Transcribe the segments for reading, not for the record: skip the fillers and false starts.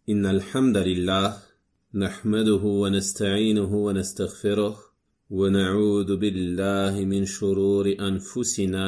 إن الحمد لله نحمده ونستعينه ونستغفره ونعوذ بالله من شرور أنفسنا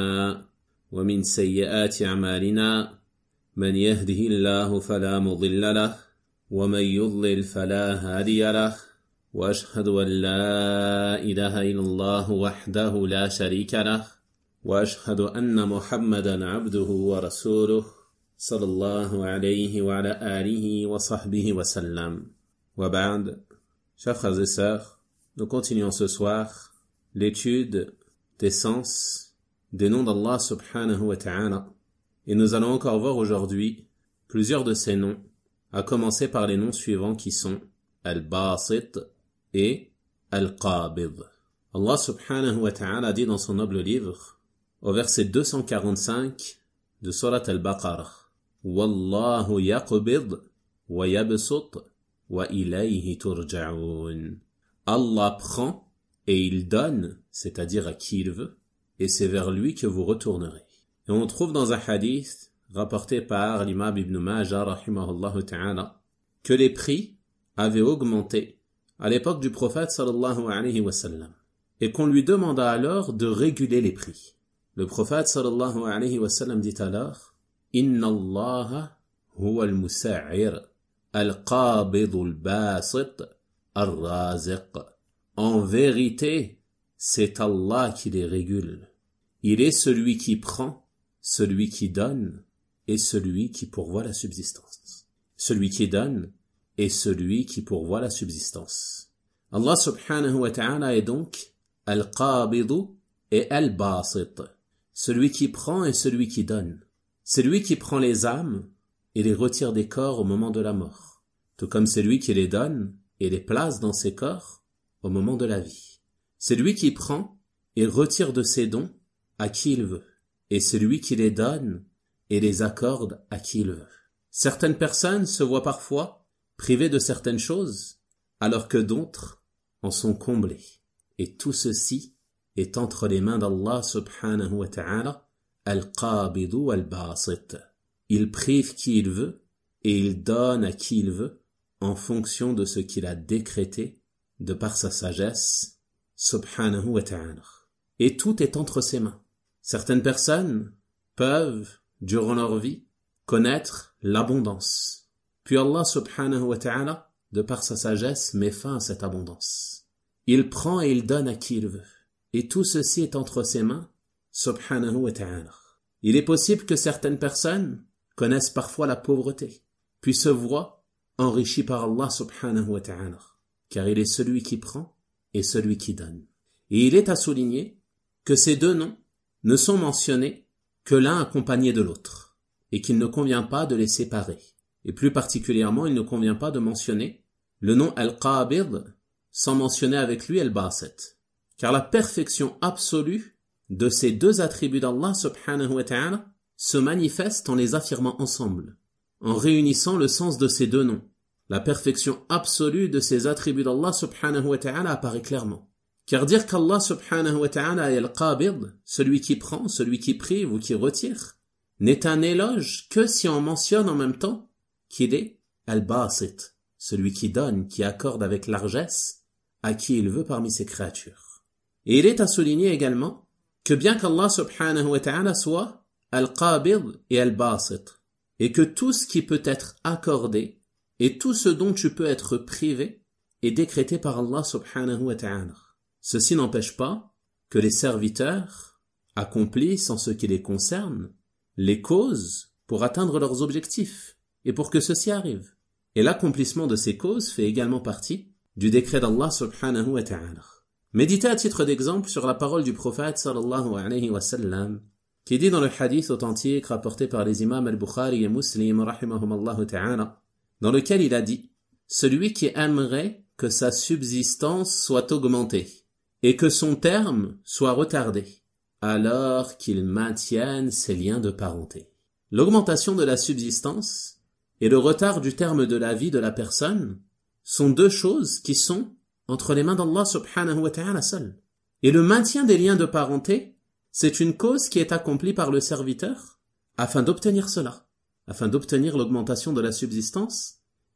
ومن سيئات أعمالنا من يهده الله فلا مضل له ومن يضلل فلا هادي له وأشهد أن لا إله إلا الله وحده لا شريك له وأشهد أن محمدا عبده ورسوله صلى الله عليه وعلى آله وصحبه وسلم. وبعد, chers frères et sœurs, nous continuons ce soir l'étude des sens des noms d'Allah subhanahu wa ta'ala. Et nous allons encore voir aujourd'hui plusieurs de ces noms, à commencer par les noms suivants qui sont Al-Basit et Al-Qabid. Allah subhanahu wa ta'ala dit dans son noble livre, au verset 245 de Surat Al-Baqarah, Wallahu yaqbid wa yabsut wa ilayhi turja'un. Allah prend et il donne, c'est-à-dire à qui il veut, et c'est vers lui que vous retournerez. Et on trouve dans un hadith rapporté par l'imam Ibn Majah rahimahullah ta'ala que les prix avaient augmenté à l'époque du prophète sallallahu alayhi wa sallam et qu'on lui demanda alors de réguler les prix. Le prophète sallallahu alayhi wa sallam dit alors Inna Allah huwa al-musa'ir al-qabid al-basit al-raziq. En vérité, c'est Allah qui les régule. Il est celui qui prend, celui qui donne et celui qui pourvoit la subsistance. Celui qui donne et celui qui pourvoit la subsistance. Allah subhanahu wa ta'ala est donc al-qabidu et al-basit. Celui qui prend et celui qui donne. C'est lui qui prend les âmes et les retire des corps au moment de la mort, tout comme c'est lui qui les donne et les place dans ses corps au moment de la vie. C'est lui qui prend et retire de ses dons à qui il veut, et c'est lui qui les donne et les accorde à qui il veut. Certaines personnes se voient parfois privées de certaines choses, alors que d'autres en sont comblées. Et tout ceci est entre les mains d'Allah subhanahu wa ta'ala, Al-Qabidu al-Basit. Il prive qui il veut et il donne à qui il veut en fonction de ce qu'il a décrété de par sa sagesse, subhanahu wa ta'ala. Et tout est entre ses mains. Certaines personnes peuvent, durant leur vie, connaître l'abondance. Puis Allah subhanahu wa ta'ala, de par sa sagesse, met fin à cette abondance. Il prend et il donne à qui il veut. Et tout ceci est entre ses mains, subhanahu wa ta'ala. Il est possible que certaines personnes connaissent parfois la pauvreté, puis se voient enrichies par Allah subhanahu wa ta'ala, car il est celui qui prend et celui qui donne. Et il est à souligner que ces deux noms ne sont mentionnés que l'un accompagné de l'autre, et qu'il ne convient pas de les séparer. Et plus particulièrement, il ne convient pas de mentionner le nom Al-Qabid sans mentionner avec lui Al-Basit. Car la perfection absolue de ces deux attributs d'Allah subhanahu wa ta'ala se manifeste en les affirmant ensemble, en réunissant le sens de ces deux noms. La perfection absolue de ces attributs d'Allah subhanahu wa ta'ala apparaît clairement. Car dire qu'Allah subhanahu wa ta'ala est Al-Qabid, celui qui prend, celui qui prive ou qui retire, n'est un éloge que si on mentionne en même temps qu'il est Al-Basit, celui qui donne, qui accorde avec largesse à qui il veut parmi ses créatures. Et il est à souligner également que bien qu'Allah subhanahu wa ta'ala soit Al-Qabid et Al-Basit, et que tout ce qui peut être accordé et tout ce dont tu peux être privé est décrété par Allah subhanahu wa ta'ala. Ceci n'empêche pas que les serviteurs accomplissent en ce qui les concerne les causes pour atteindre leurs objectifs et pour que ceci arrive. Et l'accomplissement de ces causes fait également partie du décret d'Allah subhanahu wa ta'ala. Méditez à titre d'exemple sur la parole du prophète sallallahu alayhi wa sallam, qui dit dans le hadith authentique rapporté par les imams al-Bukhari et Muslim rahimahumallahu ta'ala, dans lequel il a dit « Celui qui aimerait que sa subsistance soit augmentée et que son terme soit retardé, alors qu'il maintienne ses liens de parenté. » L'augmentation de la subsistance et le retard du terme de la vie de la personne sont deux choses qui sont entre les mains d'Allah subhanahu wa ta'ala seul. Et le maintien des liens de parenté, c'est une cause qui est accomplie par le serviteur afin d'obtenir cela, afin d'obtenir l'augmentation de la subsistance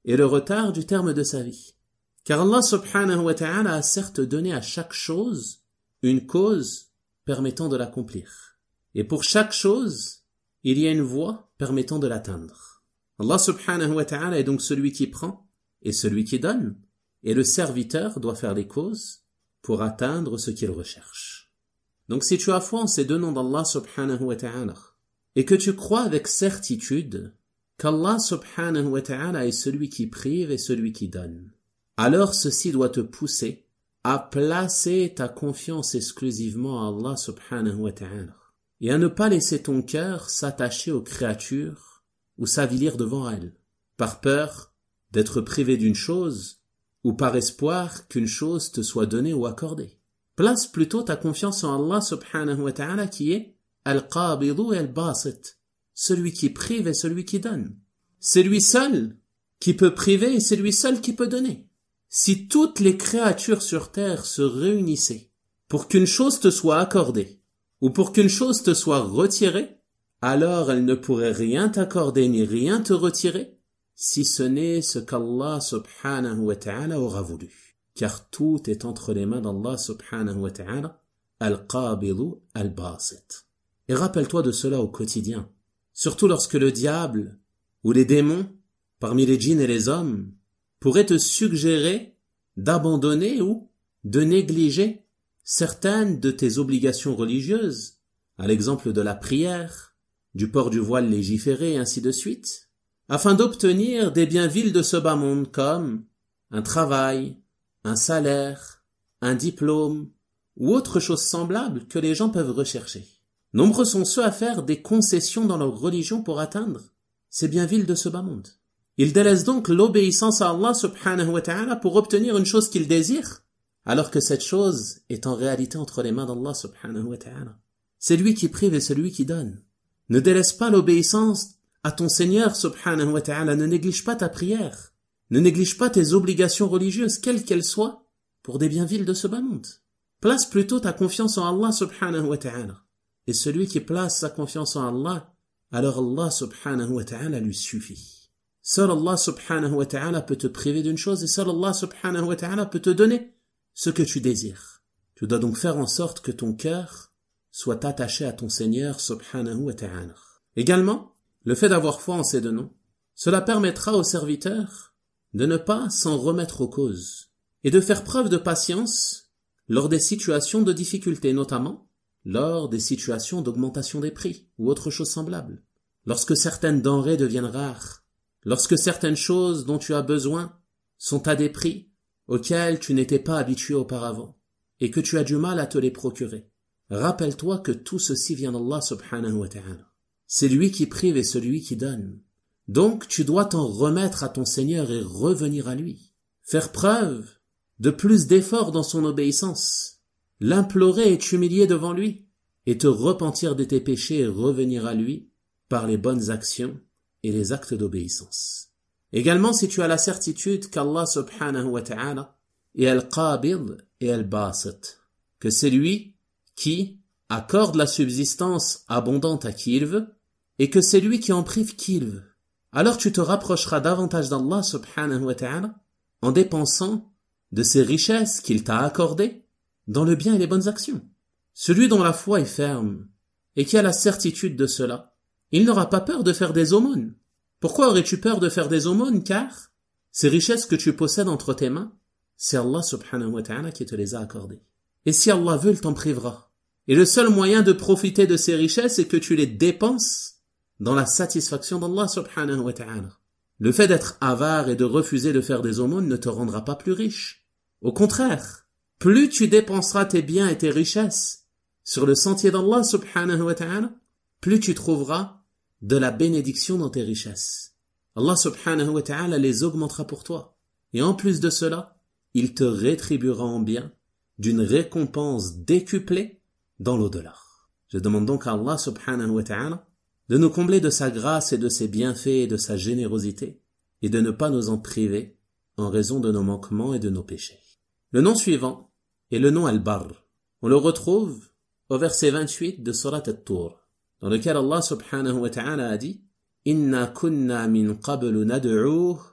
et le retard du terme de sa vie. Car Allah subhanahu wa ta'ala a certes donné à chaque chose une cause permettant de l'accomplir. Et pour chaque chose, il y a une voie permettant de l'atteindre. Allah subhanahu wa ta'ala est donc celui qui prend et celui qui donne, et le serviteur doit faire les causes pour atteindre ce qu'il recherche. Donc si tu as foi en ces deux noms d'Allah subhanahu wa ta'ala, et que tu crois avec certitude qu'Allah subhanahu wa ta'ala est celui qui prive et celui qui donne, alors ceci doit te pousser à placer ta confiance exclusivement à Allah subhanahu wa ta'ala, et à ne pas laisser ton cœur s'attacher aux créatures ou s'avilir devant elles, par peur d'être privé d'une chose ou par espoir qu'une chose te soit donnée ou accordée. Place plutôt ta confiance en Allah subhanahu wa ta'ala qui est Al-Qabidu et Al-Basit, celui qui prive et celui qui donne. C'est lui seul qui peut priver et c'est lui seul qui peut donner. Si toutes les créatures sur terre se réunissaient pour qu'une chose te soit accordée ou pour qu'une chose te soit retirée, alors elles ne pourraient rien t'accorder ni rien te retirer, si ce n'est ce qu'Allah subhanahu wa ta'ala aura voulu. Car tout est entre les mains d'Allah subhanahu wa ta'ala, Al-Qabidu Al-Basit. Et rappelle-toi de cela au quotidien, surtout lorsque le diable ou les démons, parmi les djinns et les hommes, pourraient te suggérer d'abandonner ou de négliger certaines de tes obligations religieuses, à l'exemple de la prière, du port du voile légiféré et ainsi de suite, afin d'obtenir des biens vils de ce bas monde comme un travail, un salaire, un diplôme ou autre chose semblable que les gens peuvent rechercher. Nombreux sont ceux à faire des concessions dans leur religion pour atteindre ces biens vils de ce bas monde. Ils délaissent donc l'obéissance à Allah subhanahu wa ta'ala pour obtenir une chose qu'ils désirent, alors que cette chose est en réalité entre les mains d'Allah subhanahu wa ta'ala. C'est lui qui prive et c'est lui qui donne. Ne délaisse pas l'obéissance à ton Seigneur subhanahu wa ta'ala, ne néglige pas ta prière, ne néglige pas tes obligations religieuses, quelles qu'elles soient, pour des biens vils de ce bas monde. Place plutôt ta confiance en Allah subhanahu wa ta'ala. Et celui qui place sa confiance en Allah, alors Allah subhanahu wa ta'ala lui suffit. Seul Allah subhanahu wa ta'ala peut te priver d'une chose et seul Allah subhanahu wa ta'ala peut te donner ce que tu désires. Tu dois donc faire en sorte que ton cœur soit attaché à ton Seigneur subhanahu wa ta'ala. Également, le fait d'avoir foi en ces deux noms, cela permettra au serviteur de ne pas s'en remettre aux causes et de faire preuve de patience lors des situations de difficulté, notamment lors des situations d'augmentation des prix ou autre chose semblable. Lorsque certaines denrées deviennent rares, lorsque certaines choses dont tu as besoin sont à des prix auxquels tu n'étais pas habitué auparavant et que tu as du mal à te les procurer, rappelle-toi que tout ceci vient d'Allah subhanahu wa ta'ala. C'est lui qui prive et celui qui donne. Donc tu dois t'en remettre à ton Seigneur et revenir à lui. Faire preuve de plus d'efforts dans son obéissance, l'implorer et t'humilier devant lui, et te repentir de tes péchés et revenir à lui par les bonnes actions et les actes d'obéissance. Également, si tu as la certitude qu'Allah subhanahu wa ta'ala est Al-Qabid et Al-Basit, que c'est lui qui accorde la subsistance abondante à qui il veut, et que c'est lui qui en prive qui il veut, alors tu te rapprocheras davantage d'Allah subhanahu wa ta'ala en dépensant de ces richesses qu'il t'a accordées dans le bien et les bonnes actions. Celui dont la foi est ferme et qui a la certitude de cela, il n'aura pas peur de faire des aumônes. Pourquoi aurais-tu peur de faire des aumônes? Car ces richesses que tu possèdes entre tes mains, c'est Allah subhanahu wa ta'ala qui te les a accordées. Et si Allah veut, il t'en privera. Et le seul moyen de profiter de ces richesses est que tu les dépenses dans la satisfaction d'Allah subhanahu wa ta'ala. Le fait d'être avare et de refuser de faire des aumônes ne te rendra pas plus riche. Au contraire, plus tu dépenseras tes biens et tes richesses sur le sentier d'Allah subhanahu wa ta'ala, plus tu trouveras de la bénédiction dans tes richesses. Allah subhanahu wa ta'ala les augmentera pour toi. Et en plus de cela, il te rétribuera en bien d'une récompense décuplée dans l'au-delà. Je demande donc à Allah subhanahu wa ta'ala de nous combler de sa grâce et de ses bienfaits et de sa générosité, et de ne pas nous en priver en raison de nos manquements et de nos péchés. Le nom suivant est le nom Al-Barr. On le retrouve au verset 28 de Surat At-Tur, dans lequel Allah subhanahu wa ta'ala a dit « Inna kunna min qablu nad'uuh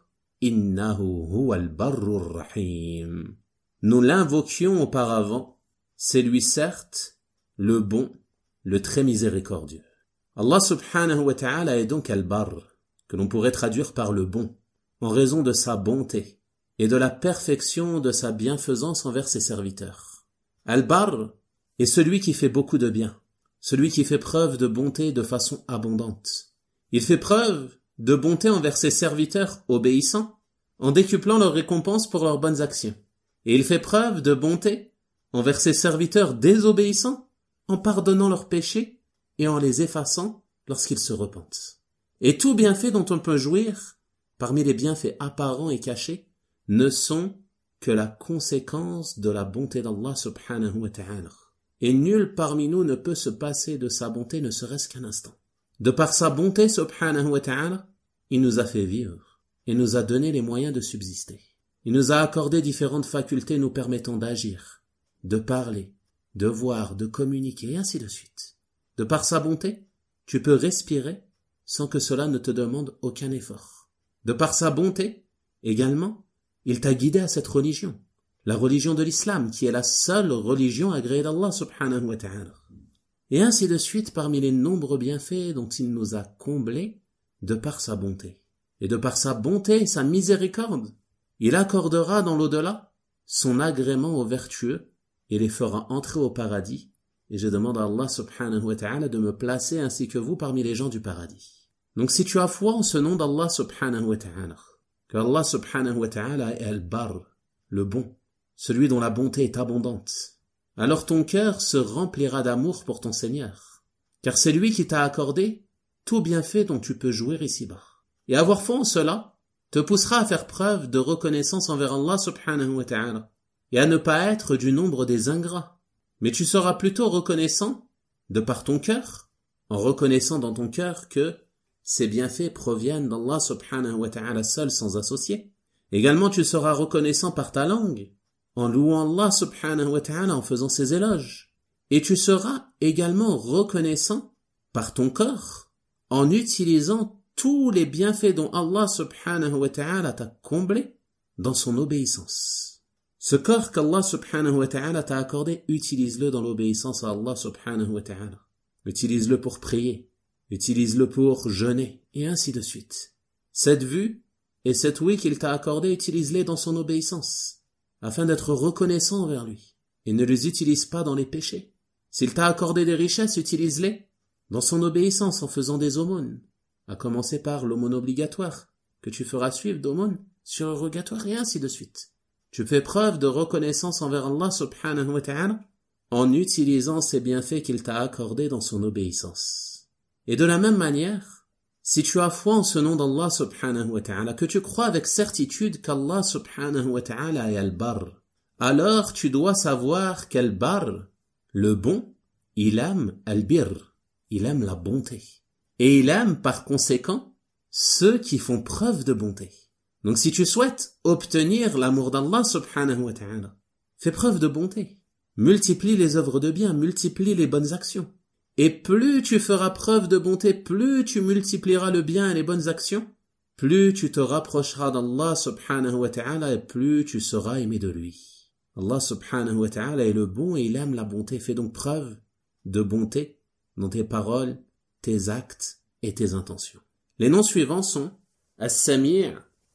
innahu huwal barrur rahim. Nous l'invoquions auparavant, c'est lui certes le bon, le très miséricordieux. Allah subhanahu wa ta'ala est donc al-barr, que l'on pourrait traduire par le bon, en raison de sa bonté et de la perfection de sa bienfaisance envers ses serviteurs. Al-barr est celui qui fait beaucoup de bien, celui qui fait preuve de bonté de façon abondante. Il fait preuve de bonté envers ses serviteurs obéissants, en décuplant leurs récompenses pour leurs bonnes actions. Et il fait preuve de bonté envers ses serviteurs désobéissants, en pardonnant leurs péchés et en les effaçant lorsqu'ils se repentent. Et tout bienfait dont on peut jouir, parmi les bienfaits apparents et cachés, ne sont que la conséquence de la bonté d'Allah subhanahu wa ta'ala. Et nul parmi nous ne peut se passer de sa bonté ne serait-ce qu'un instant. De par sa bonté subhanahu wa ta'ala, il nous a fait vivre et nous a donné les moyens de subsister. Il nous a accordé différentes facultés nous permettant d'agir, de parler, de voir, de communiquer, et ainsi de suite. De par sa bonté, tu peux respirer sans que cela ne te demande aucun effort. De par sa bonté, également, il t'a guidé à cette religion, la religion de l'islam, qui est la seule religion agréée d'Allah subhanahu wa ta'ala. Et ainsi de suite parmi les nombreux bienfaits dont il nous a comblés de par sa bonté. Et de par sa bonté et sa miséricorde, il accordera dans l'au-delà son agrément aux vertueux et les fera entrer au paradis. Et je demande à Allah subhanahu wa ta'ala de me placer ainsi que vous parmi les gens du paradis. Donc si tu as foi en ce nom d'Allah subhanahu wa ta'ala, que Allah subhanahu wa ta'ala est al-barr, le bon, celui dont la bonté est abondante, alors ton cœur se remplira d'amour pour ton Seigneur, car c'est lui qui t'a accordé tout bienfait dont tu peux jouir ici-bas. Et avoir foi en cela te poussera à faire preuve de reconnaissance envers Allah subhanahu wa ta'ala, et à ne pas être du nombre des ingrats, mais tu seras plutôt reconnaissant de par ton cœur, en reconnaissant dans ton cœur que ces bienfaits proviennent d'Allah subhanahu wa ta'ala seul sans associé. Également tu seras reconnaissant par ta langue, en louant Allah subhanahu wa ta'ala, en faisant ses éloges. Et tu seras également reconnaissant par ton corps, en utilisant tous les bienfaits dont Allah subhanahu wa ta'ala t'a comblé dans son obéissance. Ce corps qu'Allah subhanahu wa ta'ala t'a accordé, utilise-le dans l'obéissance à Allah subhanahu wa ta'ala. Utilise-le pour prier, utilise-le pour jeûner, et ainsi de suite. Cette vue et cette ouïe qu'il t'a accordée, utilise-les dans son obéissance, afin d'être reconnaissant envers lui, et ne les utilise pas dans les péchés. S'il t'a accordé des richesses, utilise-les dans son obéissance en faisant des aumônes, à commencer par l'aumône obligatoire, que tu feras suivre d'aumône surrogatoire, et ainsi de suite. Tu fais preuve de reconnaissance envers Allah subhanahu wa ta'ala en utilisant ces bienfaits qu'il t'a accordés dans son obéissance. Et de la même manière, si tu as foi en ce nom d'Allah subhanahu wa ta'ala, que tu crois avec certitude qu'Allah subhanahu wa ta'ala est al-barr, alors tu dois savoir qu'al-barr, le bon, il aime al-birr, il aime la bonté. Et il aime par conséquent ceux qui font preuve de bonté. Donc si tu souhaites obtenir l'amour d'Allah subhanahu wa ta'ala, fais preuve de bonté. Multiplie les œuvres de bien, multiplie les bonnes actions. Et plus tu feras preuve de bonté, plus tu multiplieras le bien et les bonnes actions, plus tu te rapprocheras d'Allah subhanahu wa ta'ala et plus tu seras aimé de lui. Allah subhanahu wa ta'ala est le bon et il aime la bonté. Fais donc preuve de bonté dans tes paroles, tes actes et tes intentions. Les noms suivants sont As-Sami',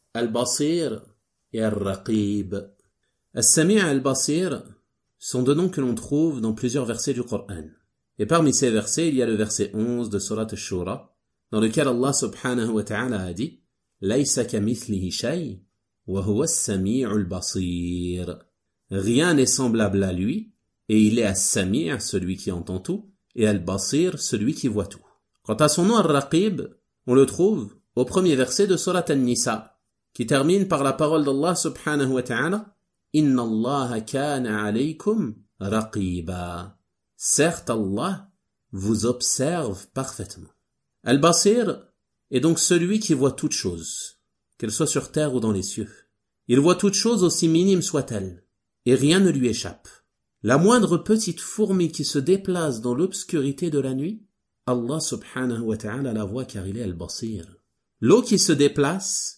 Al-Basir et Al-Raqib. As-Sami' et Al-Basir sont deux noms que l'on trouve dans plusieurs versets du Coran. Et parmi ces versets, il y a le verset 11 de Surat Ash-Shura, dans lequel Allah subhanahu wa ta'ala a dit « Laysa kamithlihi shay, wa huwa as-sami'ul basir » Rien n'est semblable à lui, et il est As-Sami', celui qui entend tout, et Al-Basir, celui qui voit tout. Quant à son nom Al-Raqib, on le trouve au premier verset de Surat An-Nisa, qui termine par la parole d'Allah subhanahu wa ta'ala « Inna Allah kana alaykum raqiba » Certes, Allah vous observe parfaitement. Al-Basir est donc celui qui voit toutes choses, qu'elles soient sur terre ou dans les cieux. Il voit toutes choses aussi minimes soient-elles, et rien ne lui échappe. La moindre petite fourmi qui se déplace dans l'obscurité de la nuit, Allah subhanahu wa ta'ala la voit car il est Al-Basir. L'eau qui se déplace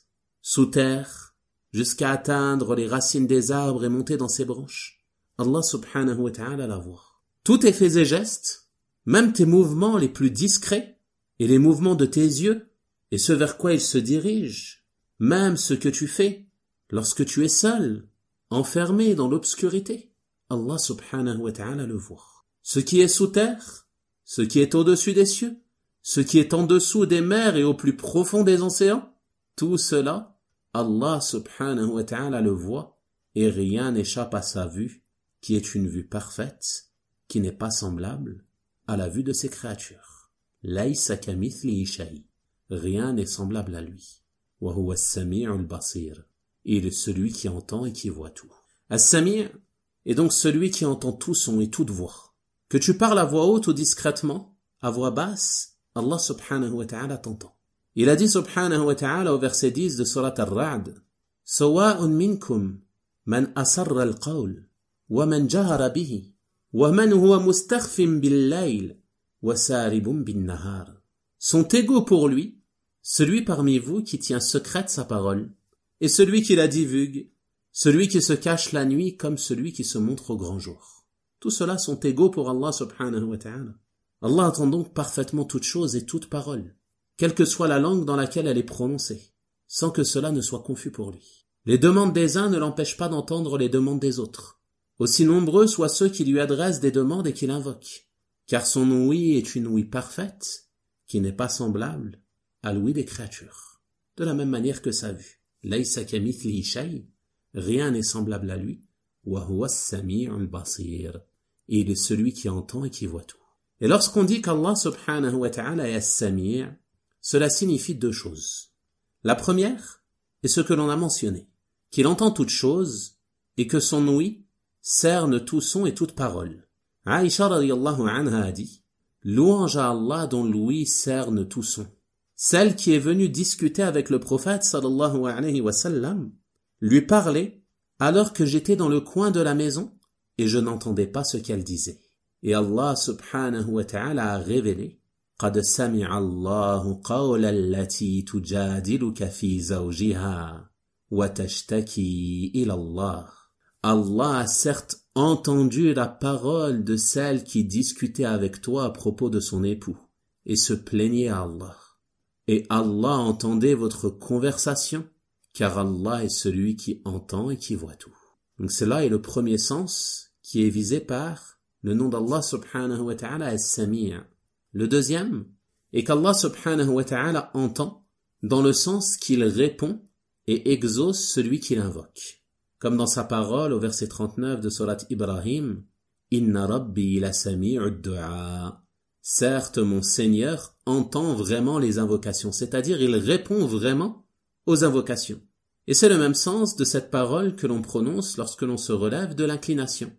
sous terre, jusqu'à atteindre les racines des arbres et monter dans ses branches. Allah subhanahu wa ta'ala la voit. Tous tes faits et gestes, même tes mouvements les plus discrets, et les mouvements de tes yeux, et ce vers quoi ils se dirigent, même ce que tu fais, lorsque tu es seul, enfermé dans l'obscurité, Allah subhanahu wa ta'ala le voit. Ce qui est sous terre, ce qui est au-dessus des cieux, ce qui est en dessous des mers et au plus profond des océans, tout cela, Allah subhanahu wa ta'ala le voit, et rien n'échappe à sa vue, qui est une vue parfaite, qui n'est pas semblable à la vue de ses créatures. Laysa kamithlihi shay. Rien n'est semblable à lui. Wa huwa as-sami'ul basir. Il est celui qui entend et qui voit tout. As-sami' est donc celui qui entend tout son et toute voix. Que tu parles à voix haute ou discrètement, à voix basse, Allah subhanahu wa ta'ala t'entend. Il a dit subhanahu wa ta'ala au verset 10 de surat Ar-Ra'd, Sawa'un minkum man asarra al-qawl wa man jahara bihi wa man huwa mustakhfin bil-layl wa saribun bin-nahar. Sont égaux pour lui celui parmi vous qui tient secrète sa parole et celui qui la divulgue, celui qui se cache la nuit comme celui qui se montre au grand jour. Tous ceux-là sont égaux pour Allah subhanahu wa ta'ala. Allah entend donc parfaitement toute chose et toute parole, quelle que soit la langue dans laquelle elle est prononcée, sans que cela ne soit confus pour lui. Les demandes des uns ne l'empêchent pas d'entendre les demandes des autres, aussi nombreux soient ceux qui lui adressent des demandes et qui l'invoquent, car son ouïe est une ouïe parfaite, qui n'est pas semblable à l'ouïe des créatures. De la même manière que sa vue. Laysa kamithlihi shay. Rien n'est semblable à lui. Wa huwa as-sami'ul basir. Et il est celui qui entend et qui voit tout. Et lorsqu'on dit qu'Allah subhanahu wa ta'ala est as-sami', cela signifie deux choses. La première est ce que l'on a mentionné, qu'il entend toutes choses et que son ouïe cerne tout son et toute parole. Aïcha radiyallahu anha a dit, louange à Allah dont l'ouïe cerne tout son. Celle qui est venue discuter avec le prophète sallallahu alayhi wa sallam lui parlait alors que j'étais dans le coin de la maison et je n'entendais pas ce qu'elle disait. Et Allah subhanahu wa ta'ala a révélé قَدْ سَمِعَ اللَّهُ قَوْلَ الَّتِي تُجَادِلُكَ فِي زَوْجِهَا وَتَشْتَكِي إِلَى اللَّهِ. Allah a certes entendu la parole de celle qui discutait avec toi à propos de son époux et se plaignait à Allah. Et Allah entendait votre conversation, car Allah est celui qui entend et qui voit tout. Donc cela est le premier sens qui est visé par le nom d'Allah subhanahu wa ta'ala as-Sami'. Le deuxième est qu'Allah subhanahu wa ta'ala entend dans le sens qu'il répond et exauce celui qui l'invoque. Comme dans sa parole au verset 39 de surat Ibrahim, Inna Rabbi la sami'ud du'a. Certes, mon Seigneur entend vraiment les invocations, c'est-à-dire il répond vraiment aux invocations. Et c'est le même sens de cette parole que l'on prononce lorsque l'on se relève de l'inclination.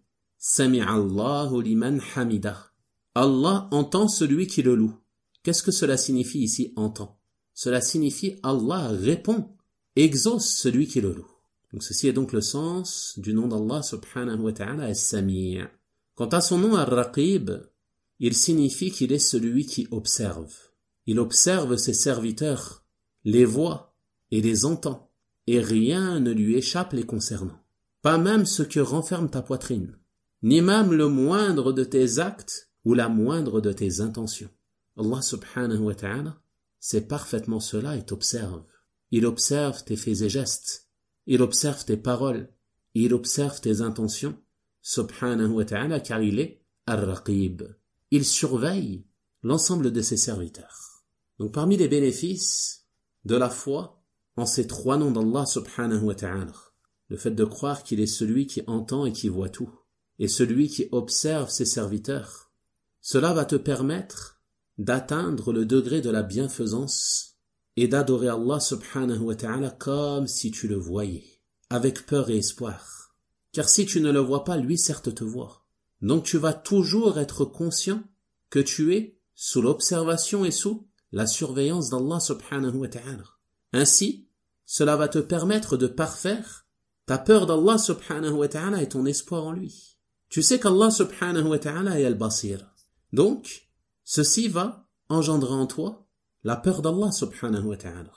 Sami'allahu liman hamidah. Allah entend celui qui le loue. Qu'est-ce que cela signifie ici, entend? Cela signifie Allah répond, exauce celui qui le loue. Donc ceci est donc le sens du nom d'Allah subhanahu wa ta'ala as-Sami'. Quant à son nom Ar-Raqib, il signifie qu'il est celui qui observe. Il observe ses serviteurs, les voit et les entend, et rien ne lui échappe les concernant. Pas même ce que renferme ta poitrine, ni même le moindre de tes actes ou la moindre de tes intentions. Allah subhanahu wa ta'ala sait parfaitement cela et t'observe. Il observe tes faits et gestes, il observe tes paroles, il observe tes intentions, subhanahu wa ta'ala, car il est Ar-Raqib. Il surveille l'ensemble de ses serviteurs. Donc parmi les bénéfices de la foi en ces trois noms d'Allah subhanahu wa ta'ala, le fait de croire qu'il est celui qui entend et qui voit tout, et celui qui observe ses serviteurs, cela va te permettre d'atteindre le degré de la bienfaisance et d'adorer Allah subhanahu wa ta'ala comme si tu le voyais, avec peur et espoir. Car si tu ne le vois pas, lui certes te voit. Donc tu vas toujours être conscient que tu es sous l'observation et sous la surveillance d'Allah subhanahu wa ta'ala. Ainsi, cela va te permettre de parfaire ta peur d'Allah subhanahu wa ta'ala et ton espoir en lui. Tu sais qu'Allah subhanahu wa ta'ala est al-Basir. Donc, ceci va engendrer en toi la peur d'Allah subhanahu wa ta'ala.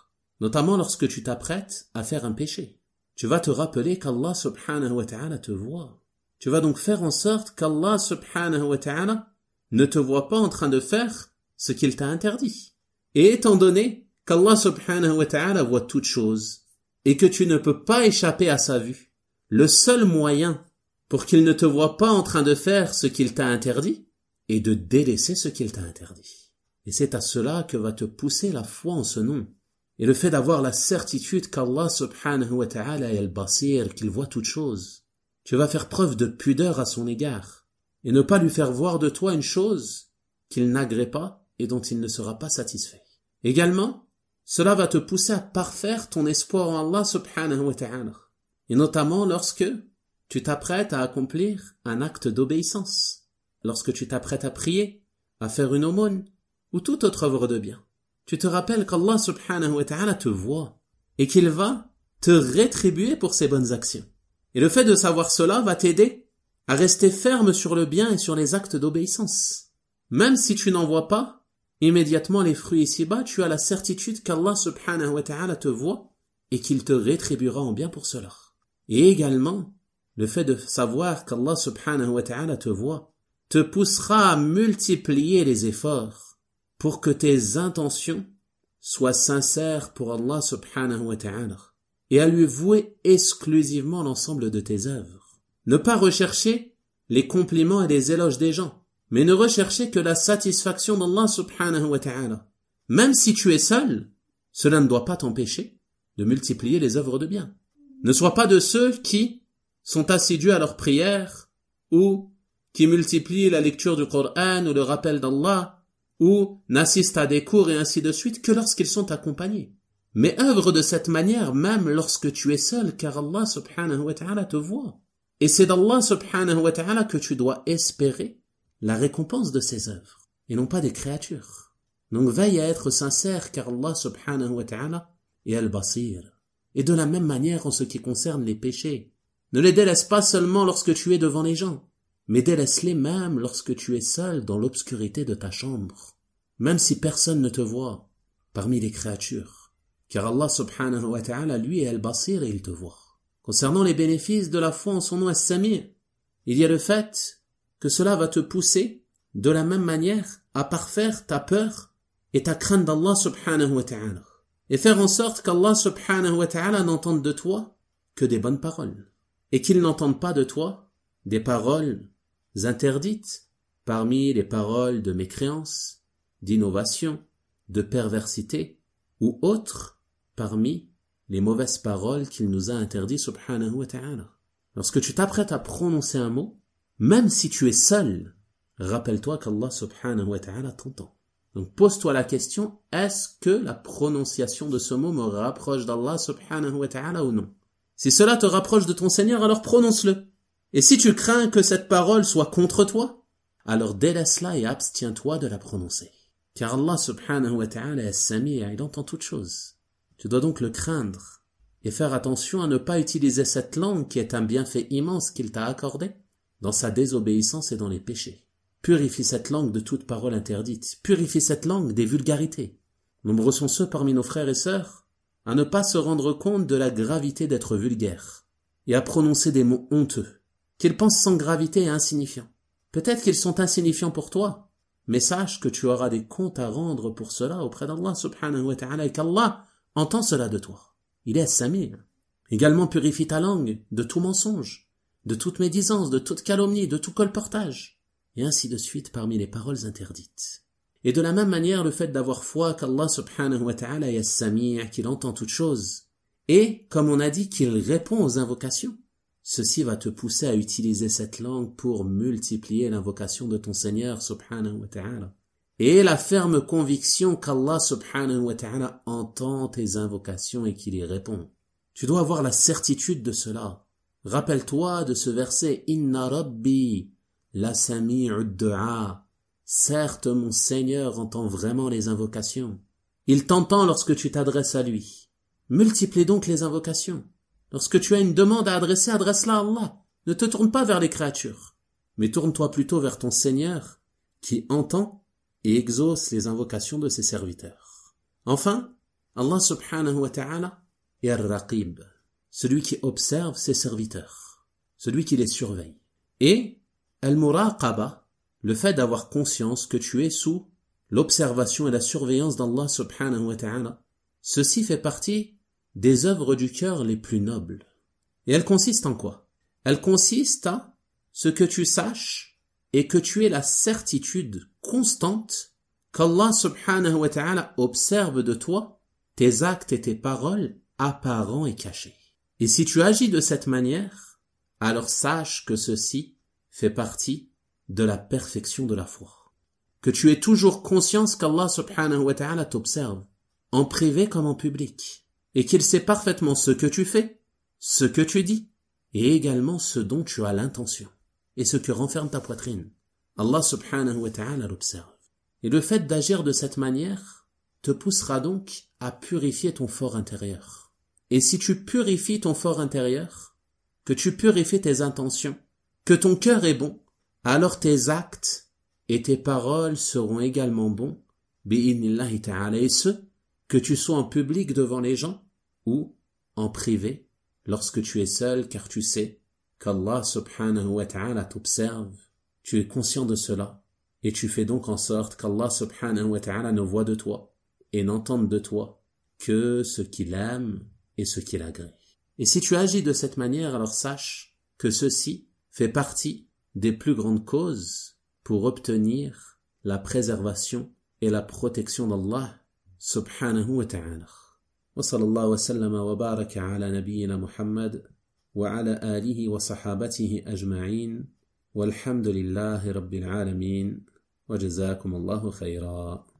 notamment lorsque tu t'apprêtes à faire un péché. Tu vas te rappeler qu'Allah subhanahu wa ta'ala te voit. Tu vas donc faire en sorte qu'Allah subhanahu wa ta'ala ne te voit pas en train de faire ce qu'il t'a interdit. Et étant donné qu'Allah subhanahu wa ta'ala voit toutes choses et que tu ne peux pas échapper à sa vue, le seul moyen pour qu'il ne te voie pas en train de faire ce qu'il t'a interdit est de délaisser ce qu'il t'a interdit. Et c'est à cela que va te pousser la foi en ce nom. Et le fait d'avoir la certitude qu'Allah subhanahu wa ta'ala est al-Basir, qu'il voit toutes choses. Tu vas faire preuve de pudeur à son égard et ne pas lui faire voir de toi une chose qu'il n'agrée pas et dont il ne sera pas satisfait. Également, cela va te pousser à parfaire ton espoir en Allah subhanahu wa ta'ala. Et notamment lorsque tu t'apprêtes à accomplir un acte d'obéissance, lorsque tu t'apprêtes à prier, à faire une aumône ou toute autre œuvre de bien. Tu te rappelles qu'Allah subhanahu wa ta'ala te voit et qu'il va te rétribuer pour ses bonnes actions. Et le fait de savoir cela va t'aider à rester ferme sur le bien et sur les actes d'obéissance. Même si tu n'en vois pas immédiatement les fruits ici-bas, tu as la certitude qu'Allah subhanahu wa ta'ala te voit et qu'il te rétribuera en bien pour cela. Et également, le fait de savoir qu'Allah subhanahu wa ta'ala te voit te poussera à multiplier les efforts pour que tes intentions soient sincères pour Allah subhanahu wa ta'ala et à lui vouer exclusivement l'ensemble de tes œuvres. Ne pas rechercher les compliments et les éloges des gens, mais ne rechercher que la satisfaction d'Allah subhanahu wa ta'ala. Même si tu es seul, cela ne doit pas t'empêcher de multiplier les œuvres de bien. Ne sois pas de ceux qui sont assidus à leurs prières ou qui multiplient la lecture du Coran ou le rappel d'Allah ou n'assistent à des cours et ainsi de suite que lorsqu'ils sont accompagnés. Mais œuvre de cette manière même lorsque tu es seul, car Allah subhanahu wa ta'ala te voit. Et c'est d'Allah subhanahu wa ta'ala que tu dois espérer la récompense de ces œuvres, et non pas des créatures. Donc veille à être sincère, car Allah subhanahu wa ta'ala est al-Basir. Et de la même manière en ce qui concerne les péchés, ne les délaisse pas seulement lorsque tu es devant les gens, mais délaisse-les même lorsque tu es seul dans l'obscurité de ta chambre, même si personne ne te voit parmi les créatures. Car Allah subhanahu wa ta'ala, lui, est al-Basir et il te voit. Concernant les bénéfices de la foi en son nom as-Sami', il y a le fait que cela va te pousser de la même manière à parfaire ta peur et ta crainte d'Allah subhanahu wa ta'ala. Et faire en sorte qu'Allah subhanahu wa ta'ala n'entende de toi que des bonnes paroles. Et qu'il n'entende pas de toi des paroles interdites parmi les paroles de mécréance, d'innovation, de perversité ou autres parmi les mauvaises paroles qu'il nous a interdit subhanahu wa ta'ala. Lorsque tu t'apprêtes à prononcer un mot, même si tu es seul, rappelle-toi qu'Allah subhanahu wa ta'ala t'entend. Donc pose-toi la question, est-ce que la prononciation de ce mot me rapproche d'Allah subhanahu wa ta'ala ou non? Si cela te rapproche de ton Seigneur, alors prononce-le. Et si tu crains que cette parole soit contre toi, alors délaisse-la et abstiens-toi de la prononcer. Car Allah subhanahu wa ta'ala est Sami', il entend toutes choses. Tu dois donc le craindre et faire attention à ne pas utiliser cette langue qui est un bienfait immense qu'il t'a accordé dans sa désobéissance et dans les péchés. Purifie cette langue de toute parole interdite. Purifie cette langue des vulgarités. Nombreux sont ceux parmi nos frères et sœurs à ne pas se rendre compte de la gravité d'être vulgaire et à prononcer des mots honteux qu'ils pensent sans gravité et insignifiants. Peut-être qu'ils sont insignifiants pour toi, mais sache que tu auras des comptes à rendre pour cela auprès d'Allah subhanahu wa ta'ala et qu'Allah entend cela de toi. Il est as-Sami'. Également purifie ta langue de tout mensonge, de toute médisance, de toute calomnie, de tout colportage, et ainsi de suite parmi les paroles interdites. Et de la même manière, le fait d'avoir foi qu'Allah subhanahu wa ta'ala est as-Sami', qu'il entend toutes choses, et, comme on a dit, qu'il répond aux invocations, ceci va te pousser à utiliser cette langue pour multiplier l'invocation de ton Seigneur subhanahu wa ta'ala. Et la ferme conviction qu'Allah subhanahu wa ta'ala entend tes invocations et qu'il y répond. Tu dois avoir la certitude de cela. Rappelle-toi de ce verset « Inna Rabbi la sami'u du'a » Certes, mon Seigneur entend vraiment les invocations. Il t'entend lorsque tu t'adresses à lui. Multiplie donc les invocations. Lorsque tu as une demande à adresser, adresse-la à Allah. Ne te tourne pas vers les créatures, mais tourne-toi plutôt vers ton Seigneur qui entend et exauce les invocations de ses serviteurs. Enfin, Allah subhanahu wa ta'ala est Ar-Raqib, celui qui observe ses serviteurs, celui qui les surveille. Et Al-Muraqaba, le fait d'avoir conscience que tu es sous l'observation et la surveillance d'Allah subhanahu wa ta'ala, ceci fait partie des œuvres du cœur les plus nobles. Et elle consiste en quoi? Elle consiste à ce que tu saches et que tu aies la certitude constante qu'Allah subhanahu wa ta'ala observe de toi tes actes et tes paroles apparents et cachés. Et si tu agis de cette manière, alors sache que ceci fait partie de la perfection de la foi. Que tu aies toujours conscience qu'Allah subhanahu wa ta'ala t'observe, en privé comme en public, et qu'il sait parfaitement ce que tu fais, ce que tu dis, et également ce dont tu as l'intention, et ce que renferme ta poitrine. Allah subhanahu wa ta'ala l'observe. Et le fait d'agir de cette manière te poussera donc à purifier ton fort intérieur. Et si tu purifies ton fort intérieur, que tu purifies tes intentions, que ton cœur est bon, alors tes actes et tes paroles seront également bons, bi'idhnillahi ta'ala, et ce, que tu sois en public devant les gens ou en privé lorsque tu es seul, car tu sais qu'Allah subhanahu wa ta'ala t'observe, tu es conscient de cela, et tu fais donc en sorte qu'Allah subhanahu wa ta'ala ne voit de toi et n'entende de toi que ce qu'il aime et ce qu'il agrée. Et si tu agis de cette manière, alors sache que ceci fait partie des plus grandes causes pour obtenir la préservation et la protection d'Allah subhanahu wa ta'ala. Wa sallallahu wa sallama wa baraka ala nabiyyina Muhammad wa ala alihi wa sahabatihi ajma'in walhamdulillahi rabbil alamin wa jazakum Allahu khayra.